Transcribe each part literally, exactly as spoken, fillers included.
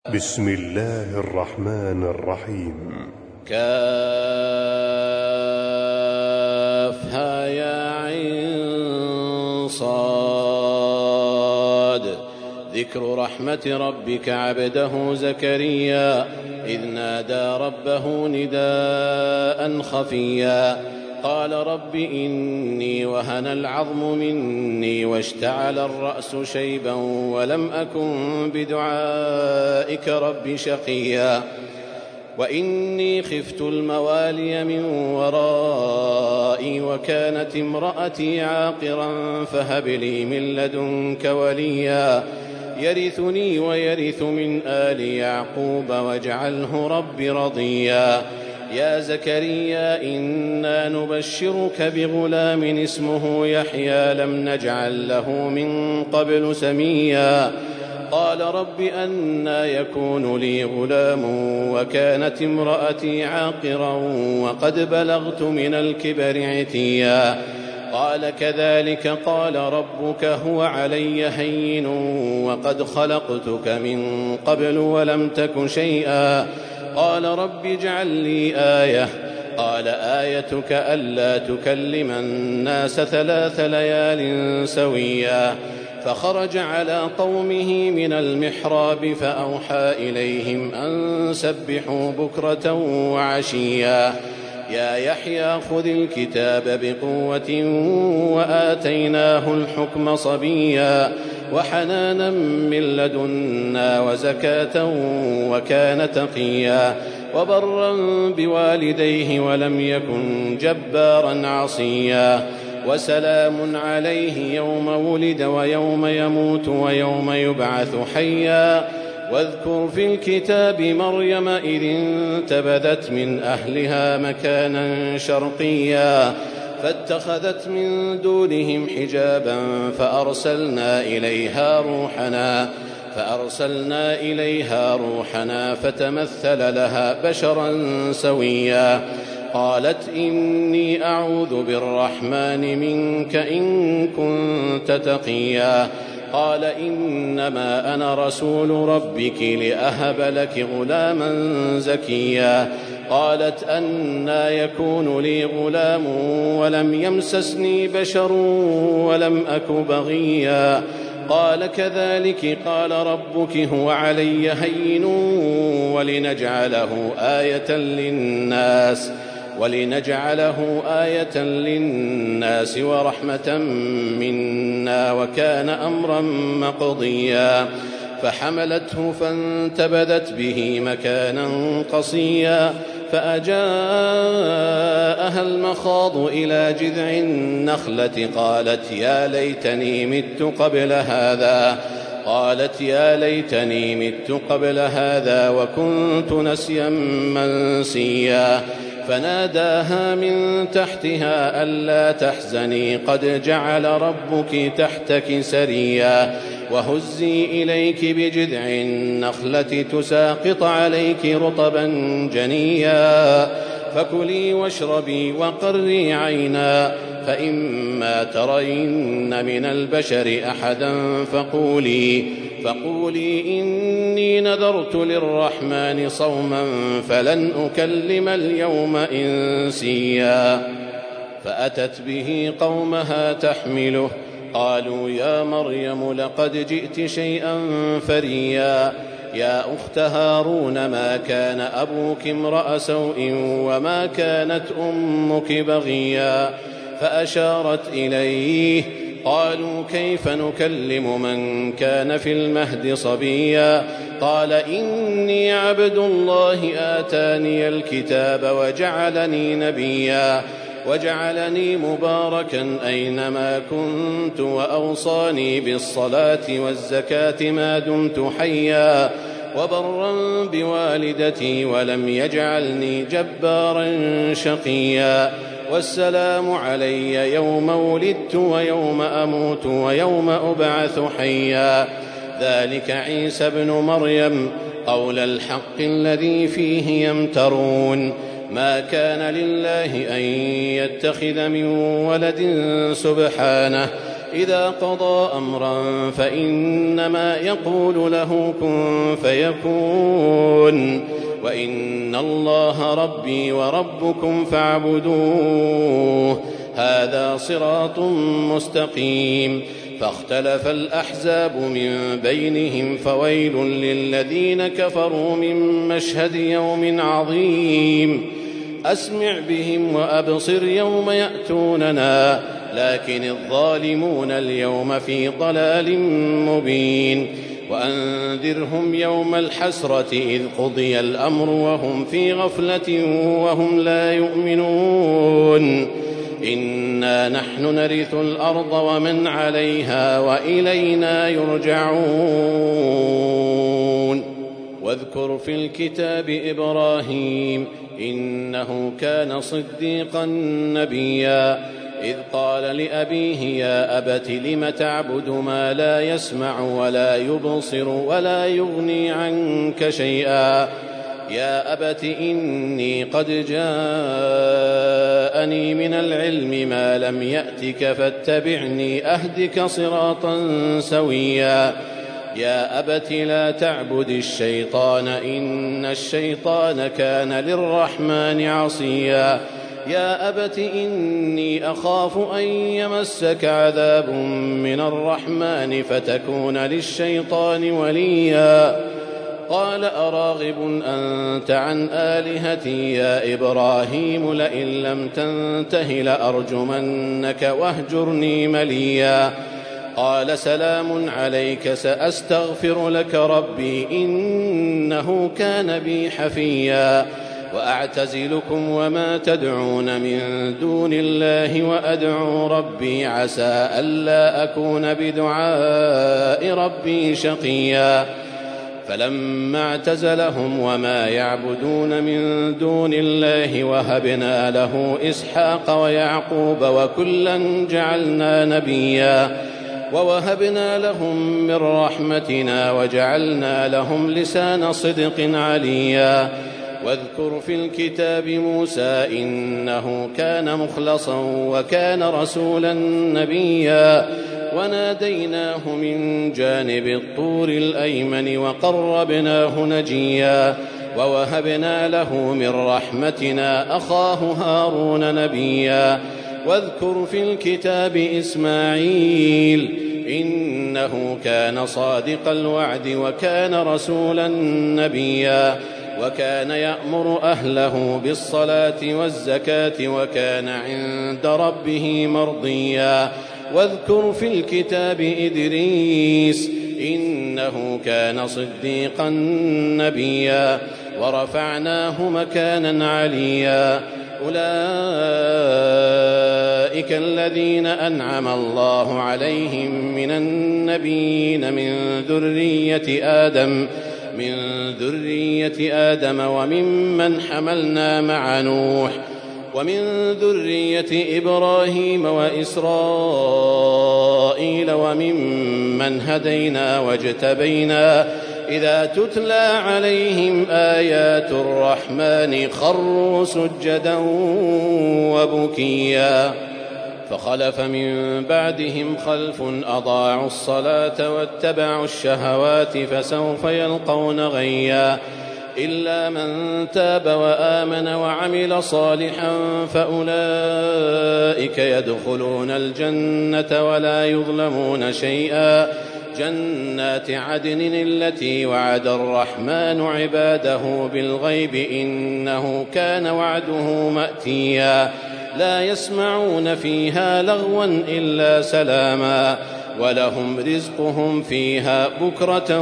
بسم الله الرحمن الرحيم. كافها يا عين صاد. ذكر رحمة ربك عبده زكريا إذ نادى ربه نداء خفيا قال رب إني وهن العظم مني واشتعل الرأس شيبا ولم أكن بدعائك رب شقيا وإني خفت الموالي من ورائي وكانت امرأتي عاقرا فهب لي من لدنك وليا يرثني ويرث من آل يعقوب واجعله رب رضيا يا زكريا إنا نبشرك بغلام اسمه يحيى لم نجعل له من قبل سميا قال رب أنى يكون لي غلام وكانت امرأتي عاقرا وقد بلغت من الكبر عتيا قال كذلك قال ربك هو علي هين وقد خلقتك من قبل ولم تك شيئا قال رب اجعل لي آية قال آيتك ألا تكلم الناس ثلاث ليال سويا فخرج على قومه من المحراب فأوحى إليهم أن سبحوا بكرة وعشيا يا يحيى خذ الكتاب بقوة وآتيناه الحكم صبيا وحنانا من لدنا وزكاة وكان تقيا وبرا بوالديه ولم يكن جبارا عصيا وسلام عليه يوم ولد ويوم يموت ويوم يبعث حيا واذكر في الكتاب مريم إذ انتبذت من أهلها مكانا شرقيا فاتخذت من دونهم حجابا فأرسلنا إليها روحنا فأرسلنا إليها روحنا فتمثل لها بشرا سويا قالت إني أعوذ بالرحمن منك إن كنت تقيا قال إنما أنا رسول ربك لأهب لك غلاما زكيا قالت أنى يكون لي غلام ولم يمسسني بشر ولم أك بغيا قال كذلك قال ربك هو علي هين ولنجعله آية للناس ولنجعله آية للناس ورحمة منا وكان أمرا مقضيا فحملته فانتبذت به مكانا قصيا فأجاءها المخاض إلى جذع النخلة قالت يا ليتني مت قبل هذا قالت يا ليتني مت قبل هذا وكنت نسيا منسيا فناداها من تحتها ألا تحزني قد جعل ربك تحتك سريا وهزي إليك بجذع النخلة تساقط عليك رطبا جنيا فكلي واشربي وقري عينا فإما ترين من البشر أحدا فقولي فقولي إني نذرت للرحمن صوما فلن أكلم اليوم إنسيا فأتت به قومها تحمله قالوا يا مريم لقد جئت شيئا فريا يا أخت هارون ما كان أبوك امرأ سوء وما كانت أمك بغيا فأشارت إليه قالوا كيف نكلم من كان في المهد صبيا قال إني عبد الله آتاني الكتاب وجعلني نبيا وجعلني مباركا أينما كنت وأوصاني بالصلاة والزكاة ما دمت حيا وبرا بوالدتي ولم يجعلني جبارا شقيا والسلام علي يوم ولدت ويوم أموت ويوم أبعث حيا ذلك عيسى ابن مريم قول الحق الذي فيه يمترون ما كان لله أن يتخذ من ولد سبحانه إذا قضى أمرا فإنما يقول له كن فيكون وإن الله ربي وربكم فاعبدوه هذا صراط مستقيم فاختلف الأحزاب من بينهم فويل للذين كفروا من مشهد يوم عظيم أسمع بهم وأبصر يوم يأتوننا لكن الظالمون اليوم في ضلال مبين وأنذرهم يوم الحسرة إذ قضي الأمر وهم في غفلة وهم لا يؤمنون إنا نحن نرث الأرض ومن عليها وإلينا يرجعون واذكر في الكتاب إبراهيم إنه كان صديقا نبيا إذ قال لأبيه يا أبت لم تعبد ما لا يسمع ولا يبصر ولا يغني عنك شيئا يا أبت إني قد جاءني من العلم ما لم يأتك فاتبعني أهدك صراطا سويا يا أبت لا تعبد الشيطان إن الشيطان كان للرحمن عصيا يا أبت إني أخاف أن يمسك عذاب من الرحمن فتكون للشيطان وليا قال أراغب أنت عن آلهتي يا إبراهيم لئن لم تنته لأرجمنك واهجرني مليا قال سلام عليك سأستغفر لك ربي إنه كان بي حفيا وأعتزلكم وما تدعون من دون الله وأدعو ربي عسى ألا أكون بدعاء ربي شقيا فلما اعتزلهم وما يعبدون من دون الله وهبنا له إسحاق ويعقوب وكلا جعلنا نبيا ووهبنا لهم من رحمتنا وجعلنا لهم لسان صدق عليا واذكر في الكتاب موسى إنه كان مخلصا وكان رسولا نبيا وناديناه من جانب الطور الأيمن وقربناه نجيا ووهبنا له من رحمتنا أخاه هارون نبيا واذكر في الكتاب إسماعيل إنه كان صادق الوعد وكان رسولا نبيا وكان يأمر أهله بالصلاة والزكاة وكان عند ربه مرضيا واذكر في الكتاب إدريس إنه كان صديقا نبيا ورفعناه مكانا عليا أولئك الذين أنعم الله عليهم من النبيين من ذرية آدم من ذرية آدم وممن حملنا مع نوح ومن ذرية إبراهيم وإسرائيل وممن هدينا واجتبينا إذا تتلى عليهم آيات الرحمن خروا سجدا وبكيا فخلف من بعدهم خلف أضاعوا الصلاة واتبعوا الشهوات فسوف يلقون غيا إلا من تاب وآمن وعمل صالحا فأولئك يدخلون الجنة ولا يظلمون شيئا جنات عدن التي وعد الرحمن عباده بالغيب إنه كان وعده مأتيا لا يسمعون فيها لغوا إلا سلاما ولهم رزقهم فيها بكرة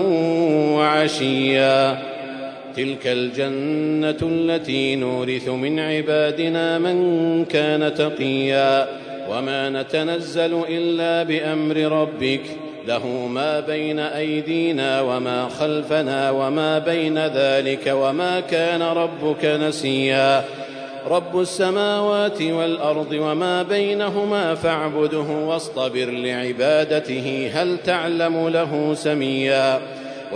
وعشيا تلك الجنة التي نورث من عبادنا من كان تقيا وما نتنزل إلا بأمر ربك له ما بين أيدينا وما خلفنا وما بين ذلك وما كان ربك نسيا رب السماوات والأرض وما بينهما فاعبده واصطبر لعبادته هل تعلم له سميا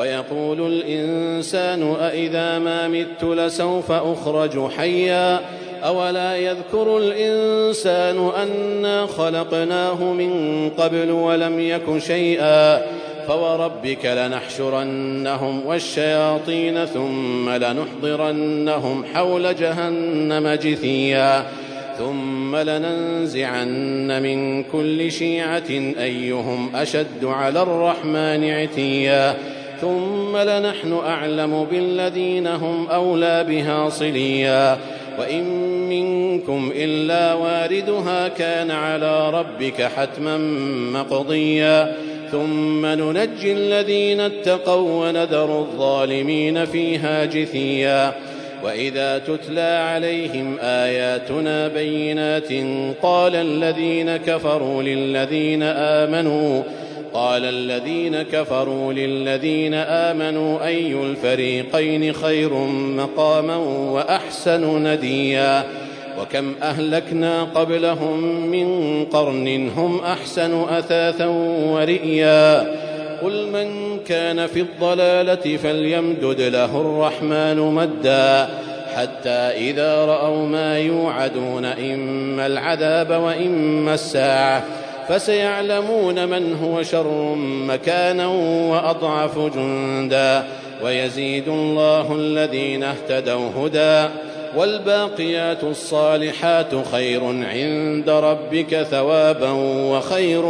ويقول الإنسان أإذا ما مت لسوف أخرج حيا أولا يذكر الإنسان أنا خلقناه من قبل ولم يك شيئا فوربك لنحشرنهم والشياطين ثم لنحضرنهم حول جهنم جثيا ثم لننزعن من كل شيعة أيهم أشد على الرحمن عتيا ثم لنحن أعلم بالذين هم أولى بها صليا وإن منكم إلا واردها كان على ربك حتما مقضيا ثم ننجي الذين اتقوا ونذر الظالمين فيها جثيا وإذا تتلى عليهم آياتنا بينات قال الذين كفروا للذين آمنوا قال الذين كفروا للذين آمنوا أي الفريقين خير مقاما وأحسن نديا وكم أهلكنا قبلهم من قرن هم أحسن أثاثا ورئيا قل من كان في الضلالة فليمدد له الرحمن مدا حتى إذا رأوا ما يوعدون إما العذاب وإما الساعة فسيعلمون من هو شر مكانا وأضعف جندا ويزيد الله الذين اهتدوا هدى والباقيات الصالحات خير عند ربك ثوابا وخير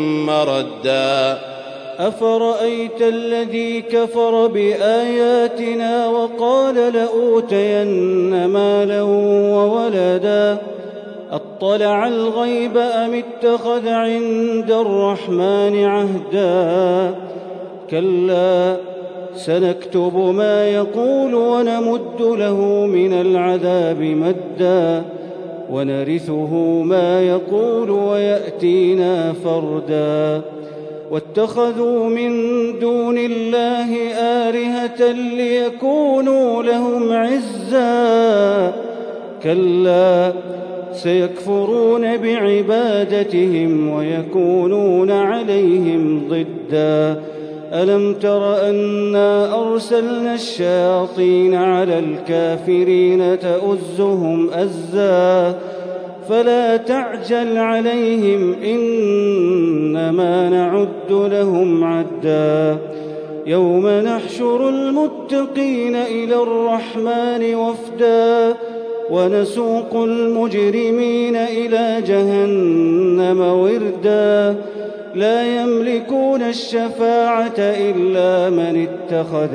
مردا أفرأيت الذي كفر بآياتنا وقال لأوتين مالا وولدا أطلع الغيب أم اتخذ عند الرحمن عهدا كلا سنكتب ما يقول ونمد له من العذاب مدا ونرثه ما يقول ويأتينا فردا واتخذوا من دون الله آلهة ليكونوا لهم عزا كلا سيكفرون بعبادتهم ويكونون عليهم ضدا ألم تر أنا أرسلنا الشياطين على الكافرين تؤزهم أزا فلا تعجل عليهم إنما نعد لهم عدا يوم نحشر المتقين إلى الرحمن وفدا ونسوق المجرمين إلى جهنم وردا لا يملكون الشفاعة إلا من اتخذ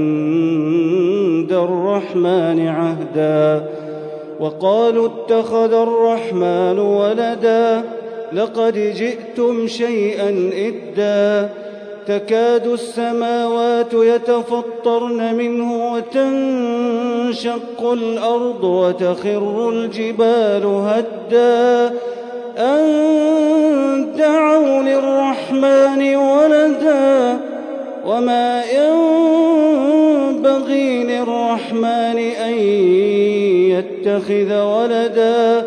عند الرحمن عهدا وقالوا اتخذ الرحمن ولدا لقد جئتم شيئا إدا تكاد السماوات يتفطرن منه وتنشق الأرض وتخر الجبال هدا أن دعوا للرحمن ولدا وما ينبغي للرحمن أن يتخذ ولدا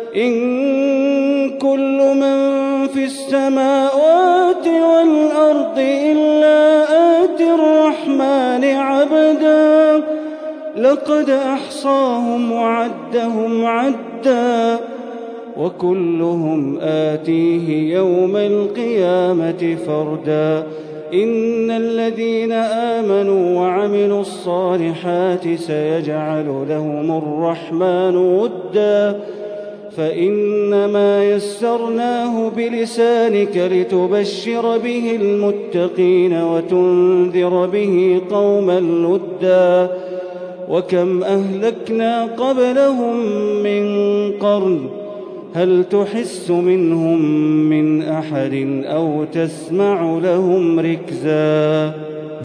إن كل من في السماوات والأرض إلا آتي الرحمن عبدا لقد أحصاهم وعدهم عدا وكلهم آتيه يوم القيامة فردا إن الذين آمنوا وعملوا الصالحات سيجعل لهم الرحمن ودا فإنما يسرناه بلسانك لتبشر به المتقين وتنذر به قوما لدا وكم أهلكنا قبلهم من قرن هل تحس منهم من أحد أو تسمع لهم ركزا